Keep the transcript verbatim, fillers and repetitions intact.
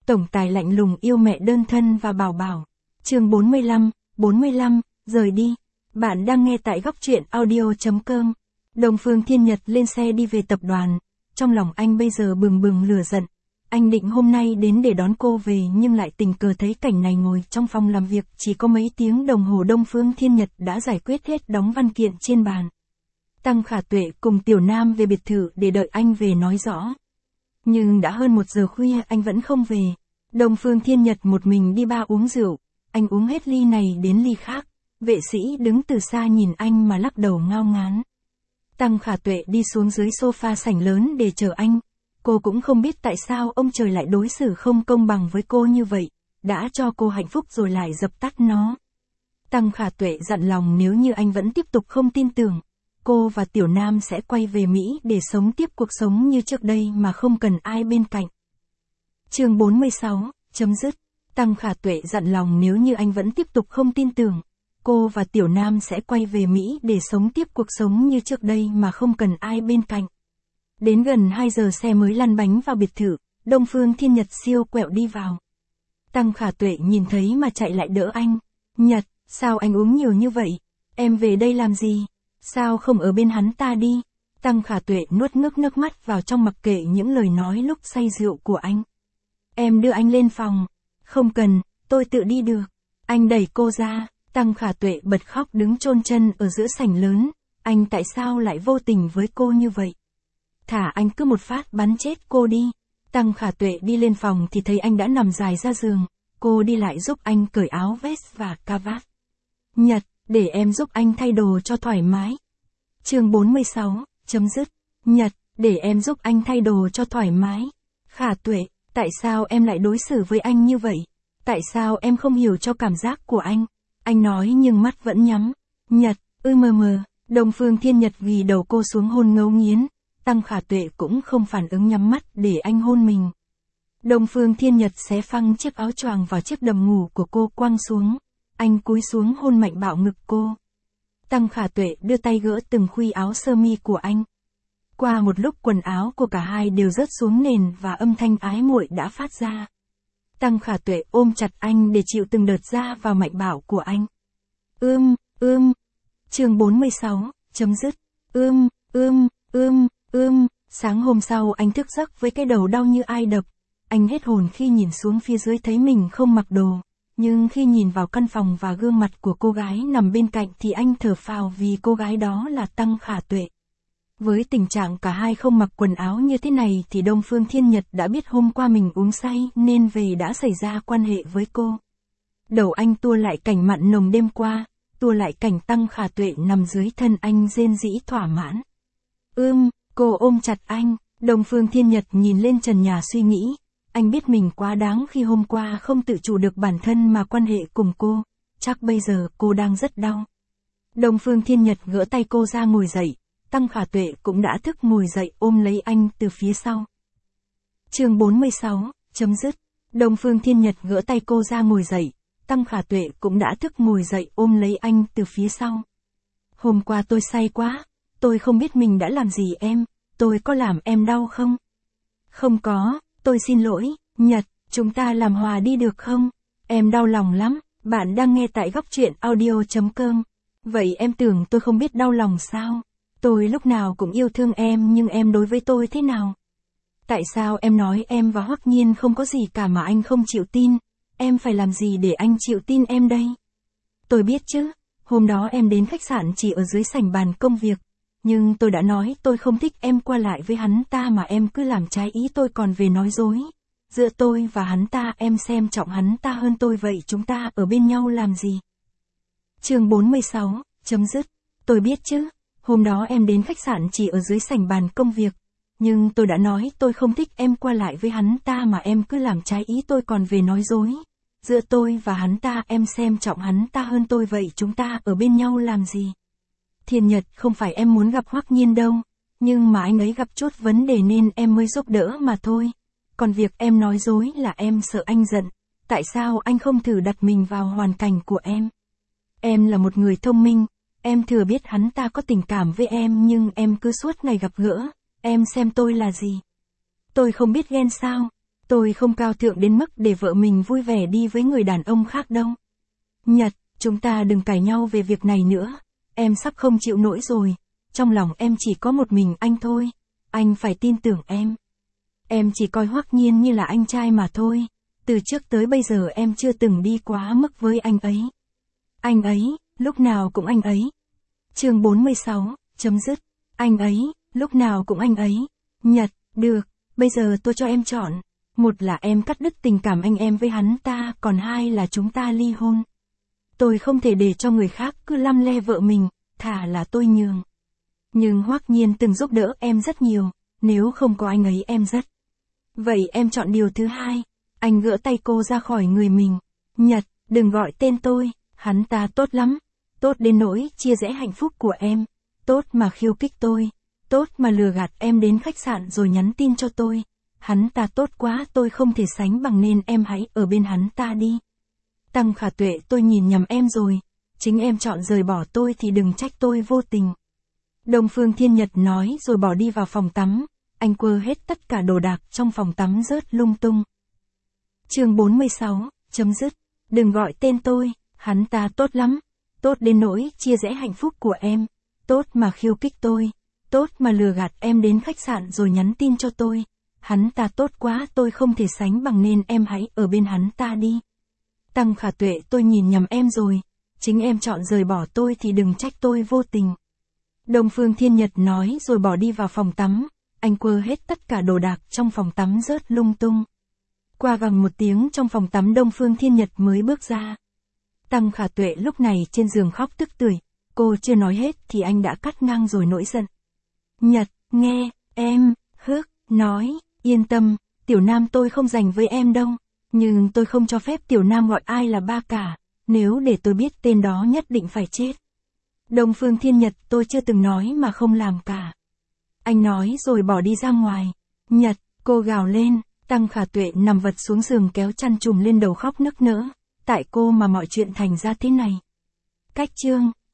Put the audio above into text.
Tổng tài lạnh lùng yêu mẹ đơn thân và Bảo Bảo. Chương bốn mươi lăm, bốn mươi lăm, rời đi. Bạn đang nghe tại góc truyện audio chấm com. Đông Phương Thiên Nhật lên xe đi về tập đoàn. Trong lòng anh bây giờ bừng bừng lửa giận. Anh định hôm nay đến để đón cô về nhưng lại tình cờ thấy cảnh này ngồi trong phòng làm việc chỉ có mấy tiếng đồng hồ Đông Phương Thiên Nhật đã giải quyết hết đống văn kiện trên bàn. Tăng Khả Tuệ cùng Tiểu Nam về biệt thự để đợi anh về nói rõ. Nhưng đã hơn một giờ khuya anh vẫn không về. Đông Phương Thiên Nhật một mình đi bar uống rượu. Anh uống hết ly này đến ly khác. Vệ sĩ đứng từ xa nhìn anh mà lắc đầu ngao ngán. Tăng Khả Tuệ đi xuống dưới sofa sảnh lớn để chờ anh. Cô cũng không biết tại sao ông trời lại đối xử không công bằng với cô như vậy. Đã cho cô hạnh phúc rồi lại dập tắt nó. Tăng Khả Tuệ dặn lòng nếu như anh vẫn tiếp tục không tin tưởng, cô và Tiểu Nam sẽ quay về Mỹ để sống tiếp cuộc sống như trước đây mà không cần ai bên cạnh. Chương bốn mươi sáu, chấm dứt. Tăng Khả Tuệ dặn lòng nếu như anh vẫn tiếp tục không tin tưởng, cô và Tiểu Nam sẽ quay về Mỹ để sống tiếp cuộc sống như trước đây mà không cần ai bên cạnh. Đến gần hai giờ xe mới lăn bánh vào biệt thự, Đông Phương Thiên Nhật siêu quẹo đi vào. Tăng Khả Tuệ nhìn thấy mà chạy lại đỡ anh. Nhật, sao anh uống nhiều như vậy? Em về đây làm gì? Sao không ở bên hắn ta đi? Tăng Khả Tuệ nuốt ngước nước mắt vào trong mặc kệ những lời nói lúc say rượu của anh. Em đưa anh lên phòng. Không cần, tôi tự đi được. Anh đẩy cô ra. Tăng Khả Tuệ bật khóc đứng chôn chân ở giữa sảnh lớn. Anh tại sao lại vô tình với cô như vậy? Thả anh cứ một phát bắn chết cô đi. Tăng Khả Tuệ đi lên phòng thì thấy anh đã nằm dài ra giường. Cô đi lại giúp anh cởi áo vest và cà vạt. Nhật, để em giúp anh thay đồ cho thoải mái. Chương bốn mươi sáu, chấm dứt. Nhật, để em giúp anh thay đồ cho thoải mái. Khả Tuệ, tại sao em lại đối xử với anh như vậy? Tại sao em không hiểu cho cảm giác của anh? Anh nói nhưng mắt vẫn nhắm. Nhật, ư mờ mờ. Đông Phương Thiên Nhật ghi đầu cô xuống hôn ngấu nghiến. Tăng Khả Tuệ cũng không phản ứng nhắm mắt để anh hôn mình. Đông Phương Thiên Nhật xé phăng chiếc áo choàng vào chiếc đầm ngủ của cô quăng xuống. Anh cúi xuống hôn mạnh bạo ngực cô. Tăng Khả Tuệ đưa tay gỡ từng khuy áo sơ mi của anh. Qua một lúc quần áo của cả hai đều rớt xuống nền và âm thanh ái muội đã phát ra. Tăng Khả Tuệ ôm chặt anh để chịu từng đợt ra vào mạnh bạo của anh. Ưm, ưm. Chương bốn mươi sáu, chấm dứt. Ưm, ưm, ưm, ưm. Sáng hôm sau anh thức giấc với cái đầu đau như ai đập. Anh hết hồn khi nhìn xuống phía dưới thấy mình không mặc đồ. Nhưng khi nhìn vào căn phòng và gương mặt của cô gái nằm bên cạnh thì anh thở phào vì cô gái đó là Tăng Khả Tuệ. Với tình trạng cả hai không mặc quần áo như thế này thì Đông Phương Thiên Nhật đã biết hôm qua mình uống say nên về đã xảy ra quan hệ với cô. Đầu anh tua lại cảnh mặn nồng đêm qua, tua lại cảnh Tăng Khả Tuệ nằm dưới thân anh rên rỉ thỏa mãn. Ưm, cô ôm chặt anh, Đông Phương Thiên Nhật nhìn lên trần nhà suy nghĩ. Anh biết mình quá đáng khi hôm qua không tự chủ được bản thân mà quan hệ cùng cô, chắc bây giờ cô đang rất đau. Đông Phương Thiên Nhật gỡ tay cô ra ngồi dậy, Tăng Khả Tuệ cũng đã thức ngồi dậy ôm lấy anh từ phía sau. Chương bốn mươi sáu, chấm dứt. Đông Phương Thiên Nhật gỡ tay cô ra ngồi dậy, Tăng Khả Tuệ cũng đã thức ngồi dậy ôm lấy anh từ phía sau. Hôm qua tôi say quá, tôi không biết mình đã làm gì em, tôi có làm em đau không? Không có. Tôi xin lỗi, Nhật, chúng ta làm hòa đi được không? Em đau lòng lắm, bạn đang nghe tại góc truyện audio chấm com. Vậy em tưởng tôi không biết đau lòng sao? Tôi lúc nào cũng yêu thương em nhưng em đối với tôi thế nào? Tại sao em nói em và Hoắc Nhiên không có gì cả mà anh không chịu tin? Em phải làm gì để anh chịu tin em đây? Tôi biết chứ, hôm đó em đến khách sạn chỉ ở dưới sảnh bàn công việc. Nhưng tôi đã nói tôi không thích em qua lại với hắn ta mà em cứ làm trái ý tôi còn về nói dối. Giữa tôi và hắn ta em xem trọng hắn ta hơn tôi vậy chúng ta ở bên nhau làm gì? Chương bốn mươi sáu, chấm dứt. Tôi biết chứ, hôm đó em đến khách sạn chỉ ở dưới sảnh bàn công việc. Nhưng tôi đã nói tôi không thích em qua lại với hắn ta mà em cứ làm trái ý tôi còn về nói dối. Giữa tôi và hắn ta em xem trọng hắn ta hơn tôi vậy chúng ta ở bên nhau làm gì? Thiên Nhật, không phải em muốn gặp Hoắc Nhiên đâu, nhưng mà anh ấy gặp chút vấn đề nên em mới giúp đỡ mà thôi. Còn việc em nói dối là em sợ anh giận, tại sao anh không thử đặt mình vào hoàn cảnh của em? Em là một người thông minh, em thừa biết hắn ta có tình cảm với em nhưng em cứ suốt ngày gặp gỡ, em xem tôi là gì? Tôi không biết ghen sao? Tôi không cao thượng đến mức để vợ mình vui vẻ đi với người đàn ông khác đâu. Nhật, chúng ta đừng cãi nhau về việc này nữa. Em sắp không chịu nổi rồi. Trong lòng em chỉ có một mình anh thôi. Anh phải tin tưởng em. Em chỉ coi Hoắc Nhiên như là anh trai mà thôi. Từ trước tới bây giờ em chưa từng đi quá mức với anh ấy. Anh ấy, lúc nào cũng anh ấy. Chương bốn mươi sáu, chấm dứt. Anh ấy, lúc nào cũng anh ấy. Nhật, được, bây giờ tôi cho em chọn. Một là em cắt đứt tình cảm anh em với hắn ta, còn hai là chúng ta ly hôn. Tôi không thể để cho người khác cứ lăm le vợ mình, thà là tôi nhường. Nhưng Hoắc Nhiên từng giúp đỡ em rất nhiều, nếu không có anh ấy em rất. Vậy em chọn điều thứ hai. Anh gỡ tay cô ra khỏi người mình. Nhật, đừng gọi tên tôi, hắn ta tốt lắm. Tốt đến nỗi chia rẽ hạnh phúc của em. Tốt mà khiêu khích tôi. Tốt mà lừa gạt em đến khách sạn rồi nhắn tin cho tôi. Hắn ta tốt quá, tôi không thể sánh bằng, nên em hãy ở bên hắn ta đi. Tăng Khả Tuệ, tôi nhìn nhầm em rồi. Chính em chọn rời bỏ tôi thì đừng trách tôi vô tình. Đông Phương Thiên Nhật nói rồi bỏ đi vào phòng tắm. Anh quơ hết tất cả đồ đạc trong phòng tắm rớt lung tung. Chương bốn mươi sáu, chấm dứt. Đừng gọi tên tôi, hắn ta tốt lắm. Tốt đến nỗi chia rẽ hạnh phúc của em. Tốt mà khiêu khích tôi. Tốt mà lừa gạt em đến khách sạn rồi nhắn tin cho tôi. Hắn ta tốt quá, tôi không thể sánh bằng, nên em hãy ở bên hắn ta đi. Tăng Khả Tuệ, tôi nhìn nhầm em rồi. Chính em chọn rời bỏ tôi thì đừng trách tôi vô tình. Đông Phương Thiên Nhật nói rồi bỏ đi vào phòng tắm. Anh quơ hết tất cả đồ đạc trong phòng tắm rớt lung tung. Qua gần một tiếng trong phòng tắm, Đông Phương Thiên Nhật mới bước ra. Tăng Khả Tuệ lúc này trên giường khóc tức tưởi. Cô chưa nói hết thì anh đã cắt ngang rồi nổi giận. Nhật, nghe, em, hước, nói, yên tâm, Tiểu Nam tôi không dành với em đâu. Nhưng tôi không cho phép Tiểu Nam gọi ai là ba cả. Nếu để tôi biết tên đó nhất định phải chết. Đông Phương Thiên Nhật, tôi chưa từng nói mà không làm cả. Anh nói rồi bỏ đi ra ngoài. Nhật, cô gào lên. Tăng Khả Tuệ nằm vật xuống giường kéo chăn trùm lên đầu khóc nức nở. Tại cô mà mọi chuyện thành ra thế này. Cách chương